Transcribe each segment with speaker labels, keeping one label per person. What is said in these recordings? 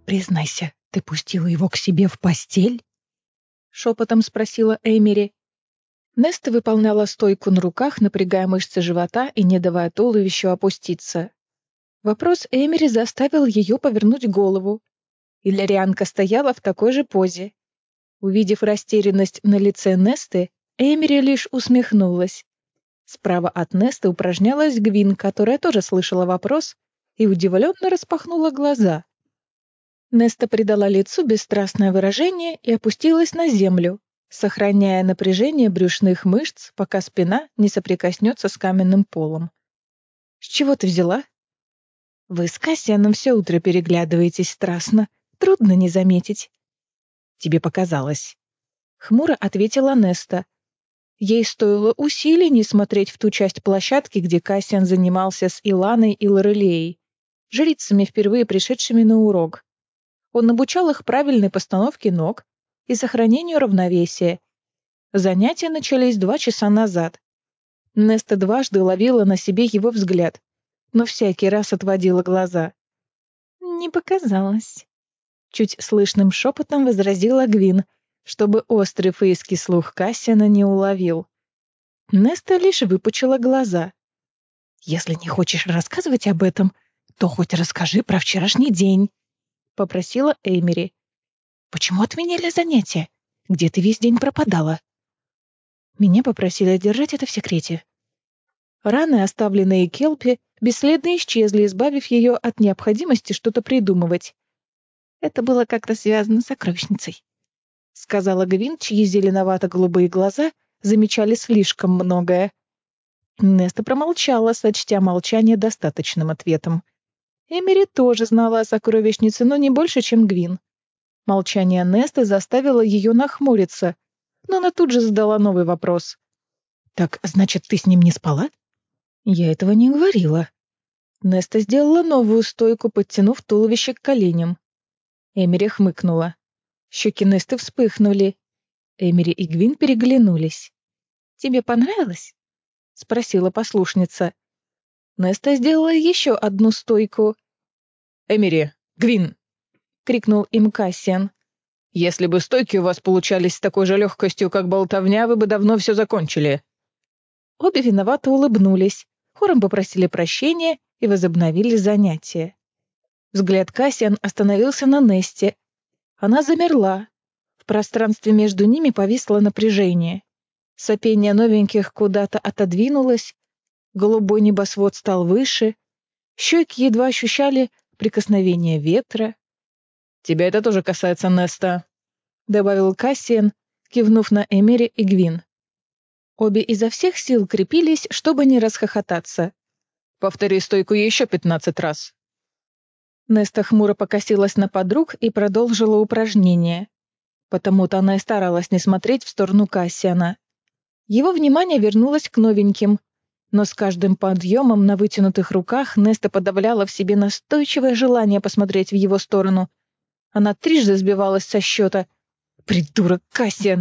Speaker 1: «Признайся, ты пустила его к себе в постель?» — шепотом спросила Эмери. Неста выполняла стойку на руках, напрягая мышцы живота и не давая туловищу опуститься. Вопрос Эмери заставил ее повернуть голову. Илларианка стояла в такой же позе. Увидев растерянность на лице Несты, Эмери лишь усмехнулась. Справа от Несты упражнялась Гвин, которая тоже слышала вопрос и удивленно распахнула глаза. Неста придала лицу бесстрастное выражение и опустилась на землю, сохраняя напряжение брюшных мышц, пока спина не соприкоснется с каменным полом. «С чего ты взяла?» «Вы с Кассианом все утро переглядываетесь страстно. Трудно не заметить». «Тебе показалось», — хмуро ответила Неста. Ей стоило усилий не смотреть в ту часть площадки, где Кассиан занимался с Иланой и Лорелеей, жрицами, впервые пришедшими на урок. Он обучал их правильной постановке ног и сохранению равновесия. Занятия начались 2 часа назад. Неста дважды ловила на себе его взгляд, но всякий раз отводила глаза. «Не показалось», — чуть слышным шепотом возразила Гвин, чтобы острый фейский слух Кассиана не уловил. Неста лишь выпучила глаза. «Если не хочешь рассказывать об этом, то хоть расскажи про вчерашний день», — попросила Эмери. «Почему отменили занятия? Где ты весь день пропадала?» Меня попросили держать это в секрете. Раны, оставленные Келпи, бесследно исчезли, избавив ее от необходимости что-то придумывать. «Это было как-то связано с сокровищницей», — сказала Гвин, чьи зеленовато-голубые глаза замечали слишком многое. Неста промолчала, сочтя молчание достаточным ответом. Эмери тоже знала о сокровищнице, но не больше, чем Гвин. Молчание Несты заставило ее нахмуриться, но она тут же задала новый вопрос. «Так, значит, ты с ним не спала?» «Я этого не говорила». Неста сделала новую стойку, подтянув туловище к коленям. Эмери хмыкнула. Щеки Несты вспыхнули. Эмери и Гвин переглянулись. «Тебе понравилось?» — спросила послушница. Неста сделала еще одну стойку. «Эмери! Гвин!» — крикнул им Кассиан. «Если бы стойки у вас получались с такой же легкостью, как болтовня, вы бы давно все закончили». Обе виновато улыбнулись, хором попросили прощения и возобновили занятия. Взгляд Кассиан остановился на Несте. Она замерла. В пространстве между ними повисло напряжение. Сопение новеньких куда-то отодвинулось, голубой небосвод стал выше, щеки едва ощущали прикосновение ветра. «Тебя это тоже касается, Неста», — добавил Кассиан, кивнув на Эмери и Гвин. Обе изо всех сил крепились, чтобы не расхохотаться. «Повтори стойку еще 15 раз». Неста хмуро покосилась на подруг и продолжила упражнение. Потому-то она и старалась не смотреть в сторону Кассиана. Его внимание вернулось к новеньким, но с каждым подъемом на вытянутых руках Неста подавляла в себе настойчивое желание посмотреть в его сторону. Она трижды сбивалась со счета. «Придурок Кассиан!»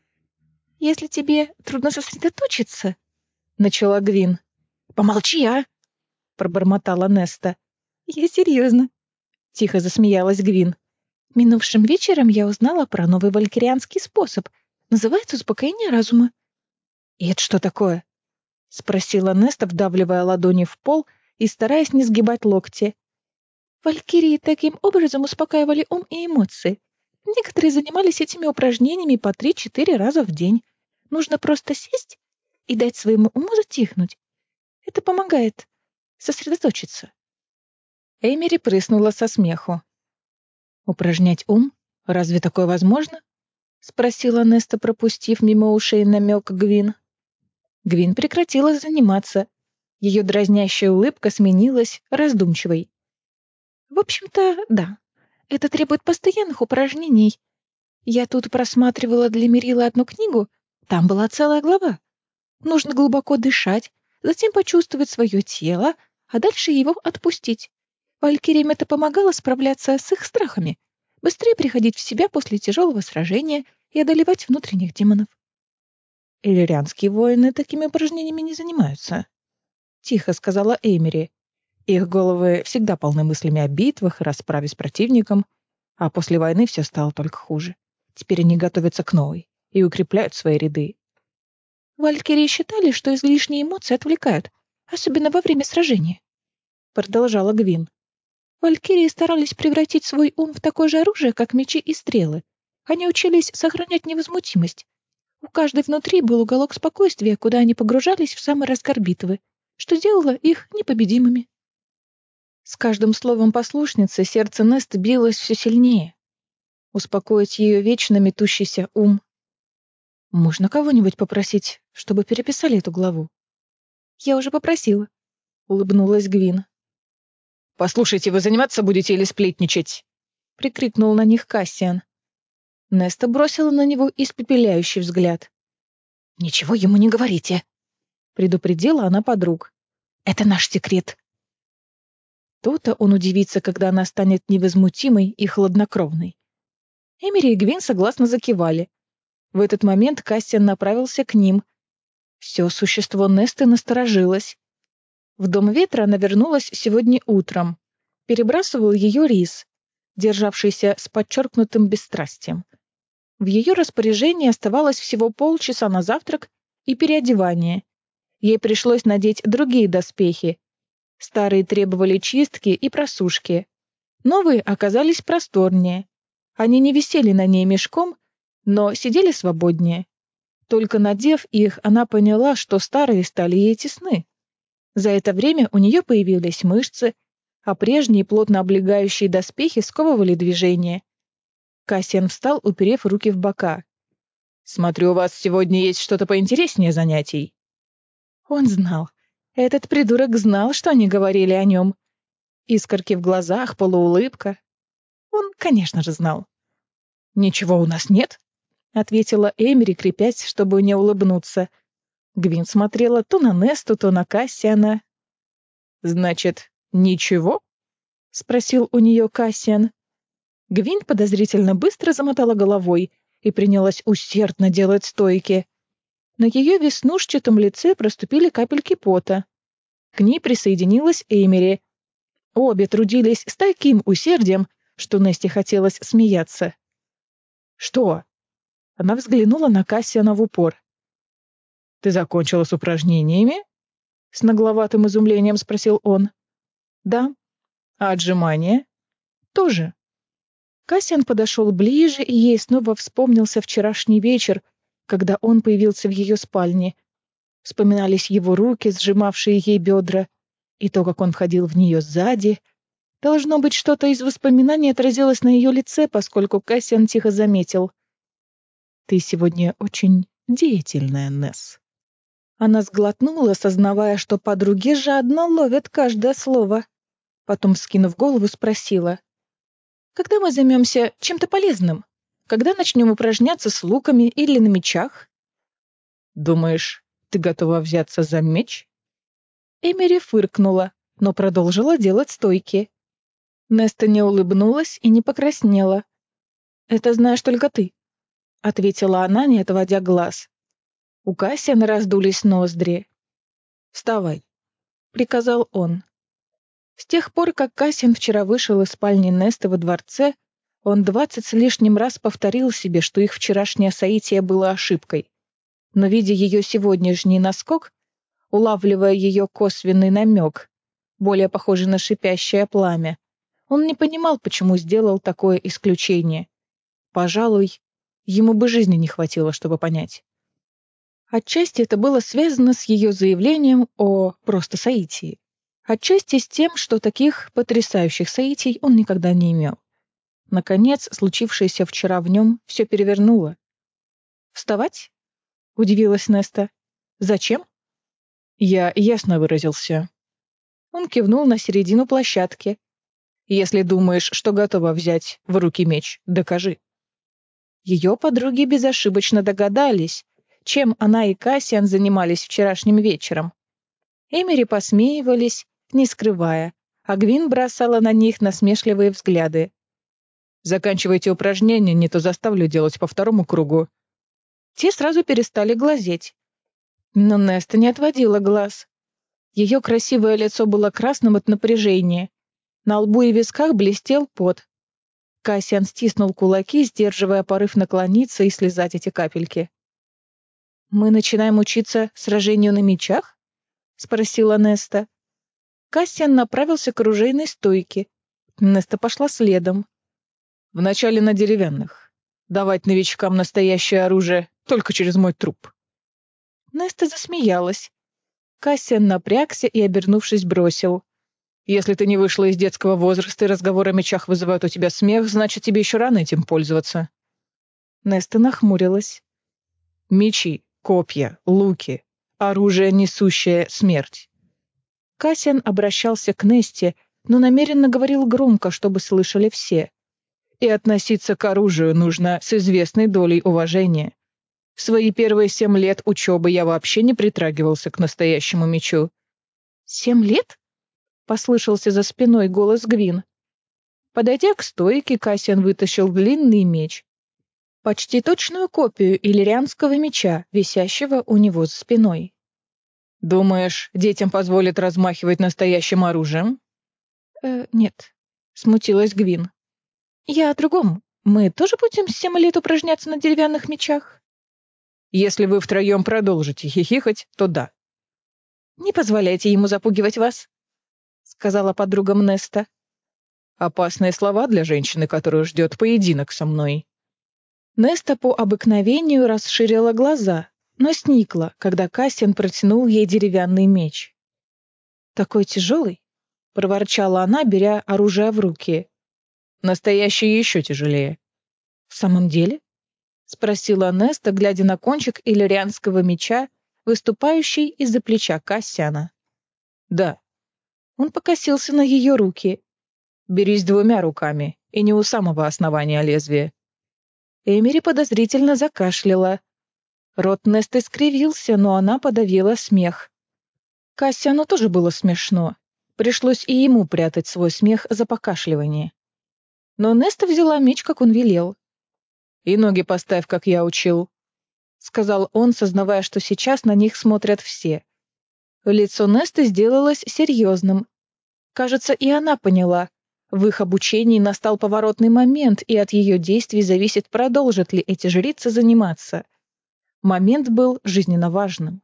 Speaker 1: «Если тебе трудно сосредоточиться», — начала Гвин. «Помолчи, а!» — пробормотала Неста. «Я серьезно», — тихо засмеялась Гвин. «Минувшим вечером я узнала про новый валькирианский способ. Называется успокоение разума». «И это что такое?» — спросила Неста, вдавливая ладони в пол и стараясь не сгибать локти. Валькирии таким образом успокаивали ум и эмоции. Некоторые занимались этими упражнениями по 3-4 раза в день. Нужно просто сесть и дать своему уму затихнуть. Это помогает сосредоточиться. Эмери прыснула со смеху. «Упражнять ум? Разве такое возможно?» — спросила Неста, пропустив мимо ушей намек Гвин. Гвин прекратила заниматься. Ее дразнящая улыбка сменилась раздумчивой. «В общем-то, да. Это требует постоянных упражнений. Я тут просматривала для Мерила одну книгу. Там была целая глава. Нужно глубоко дышать, затем почувствовать свое тело, а дальше его отпустить. Валькириям это помогало справляться с их страхами, быстрее приходить в себя после тяжелого сражения и одолевать внутренних демонов. «Иллирианские воины такими упражнениями не занимаются», — тихо сказала Эмери. «Их головы всегда полны мыслями о битвах и расправе с противником. А после войны все стало только хуже. Теперь они готовятся к новой и укрепляют свои ряды. Валькирии считали, что излишние эмоции отвлекают, особенно во время сражения. Продолжала Гвин. Валькирии старались превратить свой ум в такое же оружие, как мечи и стрелы. Они учились сохранять невозмутимость. У каждой внутри был уголок спокойствия, куда они погружались в самый разгар битвы, что делало их непобедимыми. С каждым словом послушницы сердце Несты билось все сильнее. Успокоить ее вечно метущийся ум. Можно кого-нибудь попросить, чтобы переписали эту главу? Я уже попросила, улыбнулась Гвин. «Послушайте, вы заниматься будете или сплетничать?» — прикрикнул на них Кассиан. Неста бросила на него испепеляющий взгляд. «Ничего ему не говорите», — предупредила она подруг. «Это наш секрет». То-то он удивится, когда она станет невозмутимой и хладнокровной. Эмери и Гвин согласно закивали. В этот момент Кассиан направился к ним. Все существо Несты насторожилось. В Дом Ветра она вернулась сегодня утром. Перебрасывал ее Рис, державшийся с подчеркнутым бесстрастием. В ее распоряжении оставалось всего полчаса на завтрак и переодевание. Ей пришлось надеть другие доспехи. Старые требовали чистки и просушки. Новые оказались просторнее. Они не висели на ней мешком, но сидели свободнее. Только надев их, она поняла, что старые стали ей тесны. За это время у нее появились мышцы, а прежние плотно облегающие доспехи сковывали движение. Кассиан встал, уперев руки в бока. «Смотрю, у вас сегодня есть что-то поинтереснее занятий». Он знал. Этот придурок знал, что они говорили о нем. Искорки в глазах, полуулыбка. Он, конечно же, знал. «Ничего у нас нет», — ответила Эмери, крепясь, чтобы не улыбнуться. Гвин смотрела то на Несту, то на Кассиана. «Значит, ничего?» — спросил у нее Кассиан. Гвин подозрительно быстро замотала головой и принялась усердно делать стойки. На ее веснушчатом лице проступили капельки пота. К ней присоединилась Эмери. Обе трудились с таким усердием, что Несте хотелось смеяться. «Что?» — она взглянула на Кассиана в упор. «Ты закончила с упражнениями?» — с нагловатым изумлением спросил он. «Да». «А отжимания?» «Тоже». Кассиан подошел ближе, и ей снова вспомнился вчерашний вечер, когда он появился в ее спальне. Вспоминались его руки, сжимавшие ей бедра, и то, как он входил в нее сзади. Должно быть, что-то из воспоминаний отразилось на ее лице, поскольку Кассиан тихо заметил. «Ты сегодня очень деятельная, Несс». Она сглотнула, сознавая, что подруги жадно ловят каждое слово. Потом, вскинув голову, спросила. «Когда мы займемся чем-то полезным? Когда начнем упражняться с луками или на мечах?» «Думаешь, ты готова взяться за меч?» Эмери фыркнула, но продолжила делать стойки. Неста не улыбнулась и не покраснела. «Это знаешь только ты», — ответила она, не отводя глаз. У Кассиана раздулись ноздри. «Вставай», — приказал он. С тех пор, как Кассиан вчера вышел из спальни Несты во дворце, он 20 с лишним раз повторил себе, что их вчерашнее соитие было ошибкой. Но, видя ее сегодняшний наскок, улавливая ее косвенный намек, более похожий на шипящее пламя, он не понимал, почему сделал такое исключение. Пожалуй, ему бы жизни не хватило, чтобы понять. Отчасти это было связано с ее заявлением о просто соитии. Отчасти с тем, что таких потрясающих соитий он никогда не имел. Наконец, случившееся вчера в нем все перевернуло. «Вставать?» — удивилась Неста. «Зачем?» «Я ясно выразился». Он кивнул на середину площадки. «Если думаешь, что готова взять в руки меч, докажи». Ее подруги безошибочно догадались, чем она и Кассиан занимались вчерашним вечером. Эмери посмеивались, не скрывая, а Гвин бросала на них насмешливые взгляды. «Заканчивайте упражнение, не то заставлю делать по второму кругу». Те сразу перестали глазеть. Но Неста не отводила глаз. Ее красивое лицо было красным от напряжения. На лбу и висках блестел пот. Кассиан стиснул кулаки, сдерживая порыв наклониться и слезать эти капельки. «Мы начинаем учиться сражению на мечах?» — спросила Неста. Кассиан направился к оружейной стойке. Неста пошла следом. «Вначале на деревянных. Давать новичкам настоящее оружие только через мой труп». Неста засмеялась. Кассиан напрягся и, обернувшись, бросил. «Если ты не вышла из детского возраста и разговоры о мечах вызывают у тебя смех, значит, тебе еще рано этим пользоваться». Неста нахмурилась. «Мечи, копья, луки, оружие, несущее смерть». Кассиан обращался к Несте, но намеренно говорил громко, чтобы слышали все. «И относиться к оружию нужно с известной долей уважения. В свои первые 7 лет учебы я вообще не притрагивался к настоящему мечу». «7 лет?» — послышался за спиной голос Гвин. Подойдя к стойке, Кассиан вытащил длинный меч. Почти точную копию иллирианского меча, висящего у него за спиной. «Думаешь, детям позволят размахивать настоящим оружием?» «Нет», — смутилась Гвин. «Я о другом. Мы тоже будем 7 лет упражняться на деревянных мечах?»
Speaker 2: «Если вы втроем продолжите хихикать, то да».
Speaker 1: «Не позволяйте ему запугивать вас», — сказала подругам Неста.
Speaker 2: «Опасные слова для женщины, которую ждет поединок со мной».
Speaker 1: Неста по обыкновению расширила глаза, но сникла, когда Кассиан протянул ей деревянный меч. «Такой тяжелый», — проворчала она, беря оружие в руки.
Speaker 2: «Настоящий еще тяжелее».
Speaker 1: «В самом деле?» — спросила Неста, глядя на кончик иллирианского меча, выступающий из-за плеча Кассиана.
Speaker 2: «Да».
Speaker 1: Он покосился на ее руки.
Speaker 2: «Берись 2 руками, и не у самого основания лезвия».
Speaker 1: Эмери подозрительно закашляла. Рот Несты скривился, но она подавила смех. Кассиану тоже было смешно. Пришлось и ему прятать свой смех за покашливание. Но Неста взяла меч, как он велел.
Speaker 2: «И ноги поставь, как я учил»,
Speaker 1: — сказал он, сознавая, что сейчас на них смотрят все. Лицо Несты сделалось серьезным. Кажется, и она поняла. В их обучении настал поворотный момент, и от ее действий зависит, продолжат ли эти жрицы заниматься. Момент был жизненно важным.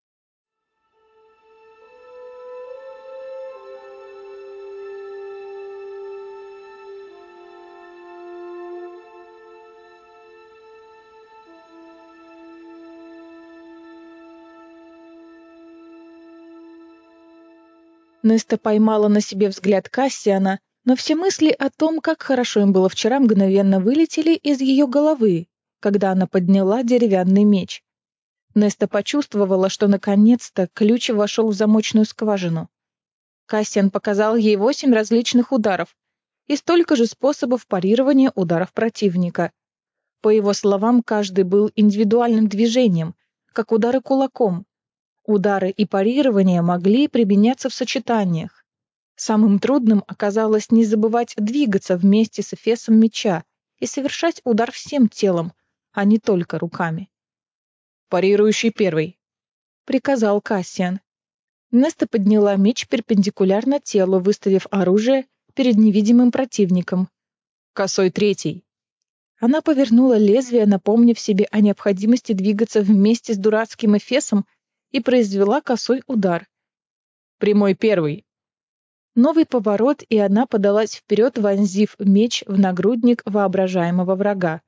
Speaker 1: Неста поймала на себе взгляд Кассиана, но все мысли о том, как хорошо им было вчера, мгновенно вылетели из ее головы, когда она подняла деревянный меч. Неста почувствовала, что наконец-то ключ вошел в замочную скважину. Кассиан показал ей 8 различных ударов и столько же способов парирования ударов противника. По его словам, каждый был индивидуальным движением, как удары кулаком. Удары и парирование могли применяться в сочетаниях. Самым трудным оказалось не забывать двигаться вместе с эфесом меча и совершать удар всем телом, а не только руками.
Speaker 2: «Парирующий первый»,
Speaker 1: — приказал Кассиан. Неста подняла меч перпендикулярно телу, выставив оружие перед невидимым противником.
Speaker 2: «Косой третий».
Speaker 1: Она повернула лезвие, напомнив себе о необходимости двигаться вместе с дурацким эфесом, и произвела косой удар.
Speaker 2: «Прямой первый».
Speaker 1: Новый поворот, и она подалась вперед, вонзив меч в нагрудник воображаемого врага.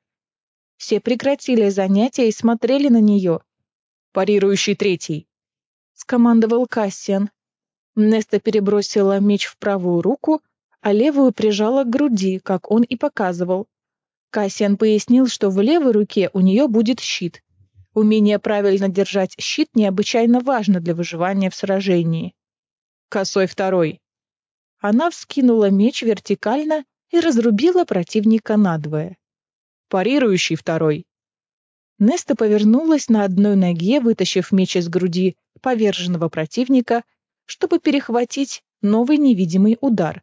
Speaker 1: Все прекратили занятия и смотрели на нее.
Speaker 2: «Парирующий третий»,
Speaker 1: — скомандовал Кассиан. Неста перебросила меч в правую руку, а левую прижала к груди, как он и показывал. Кассиан пояснил, что в левой руке у нее будет щит. Умение правильно держать щит необычайно важно для выживания в сражении.
Speaker 2: «Косой второй».
Speaker 1: Она вскинула меч вертикально и разрубила противника надвое.
Speaker 2: «Парирующий второй».
Speaker 1: Неста повернулась на одной ноге, вытащив меч из груди поверженного противника, чтобы перехватить новый невидимый удар.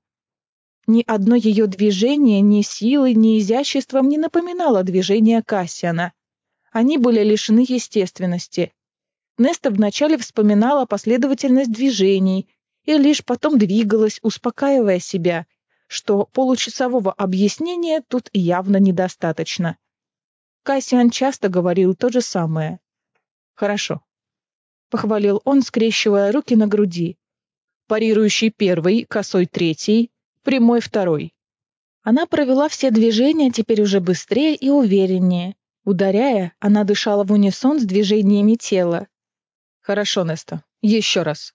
Speaker 1: Ни одно ее движение ни силой, ни изяществом не напоминало движения Кассиана. Они были лишены естественности. Неста вначале вспоминала последовательность движений и лишь потом двигалась, успокаивая себя. что получасового объяснения тут явно недостаточно. Кассиан часто говорил то же самое. «Хорошо», — похвалил он, скрещивая руки на груди. «Парирующий первый, косой третий, прямой второй». Она провела все движения теперь уже быстрее и увереннее. Ударяя, она дышала в унисон с движениями тела. «Хорошо, Неста, еще раз».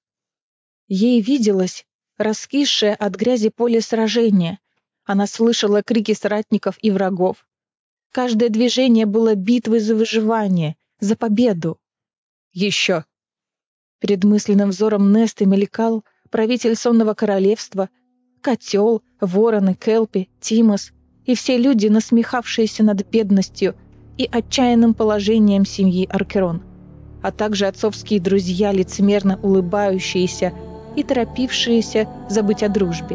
Speaker 1: Ей виделось раскисшее от грязи поле сражения. Она слышала крики соратников и врагов. Каждое движение было битвой за выживание, за победу. «Еще». Перед мысленным взором Несты мелькал правитель сонного королевства, котел, вороны, Келпи, Тимос и все люди, насмехавшиеся над бедностью и отчаянным положением семьи Аркерон, а также отцовские друзья, лицемерно улыбающиеся и торопившиеся забыть о дружбе.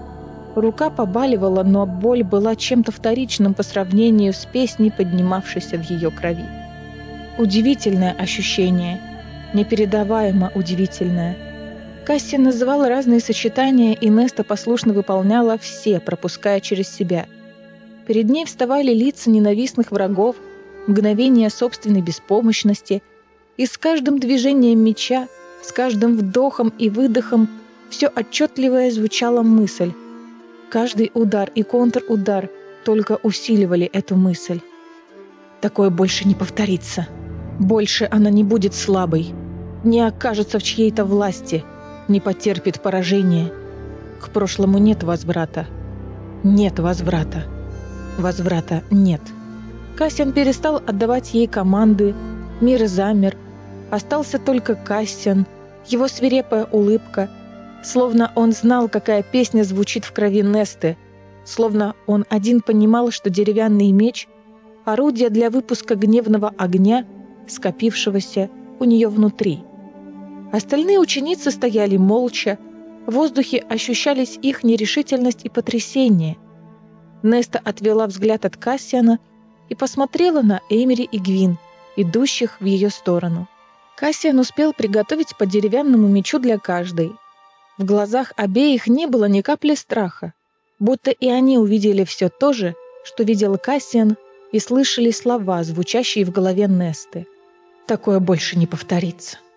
Speaker 1: Рука побаливала, но боль была чем-то вторичным по сравнению с песней, поднимавшейся в ее крови. Удивительное ощущение, непередаваемо удивительное. Кассиан называла разные сочетания, и Неста послушно выполняла все, пропуская через себя. Перед ней вставали лица ненавистных врагов, мгновения собственной беспомощности, и с каждым движением меча, с каждым вдохом и выдохом все отчетливая звучала мысль. Каждый удар и контрудар только усиливали эту мысль. Такое больше не повторится. Больше она не будет слабой, не окажется в чьей-то власти, не потерпит поражения. К прошлому нет возврата. Нет возврата. Возврата нет. Кассиан перестал отдавать ей команды, мир замер. Остался только Кассиан, его свирепая улыбка, словно он знал, какая песня звучит в крови Несты, словно он один понимал, что деревянный меч — орудие для выпуска гневного огня, скопившегося у нее внутри. Остальные ученицы стояли молча, в воздухе ощущались их нерешительность и потрясение. Неста отвела взгляд от Кассиана и посмотрела на Эймери и Гвин, идущих в ее сторону. Кассиан успел приготовить по деревянному мечу для каждой. В глазах обеих не было ни капли страха, будто и они увидели все то же, что видел Кассиан, и слышали слова, звучащие в голове Несты. «Такое больше не повторится».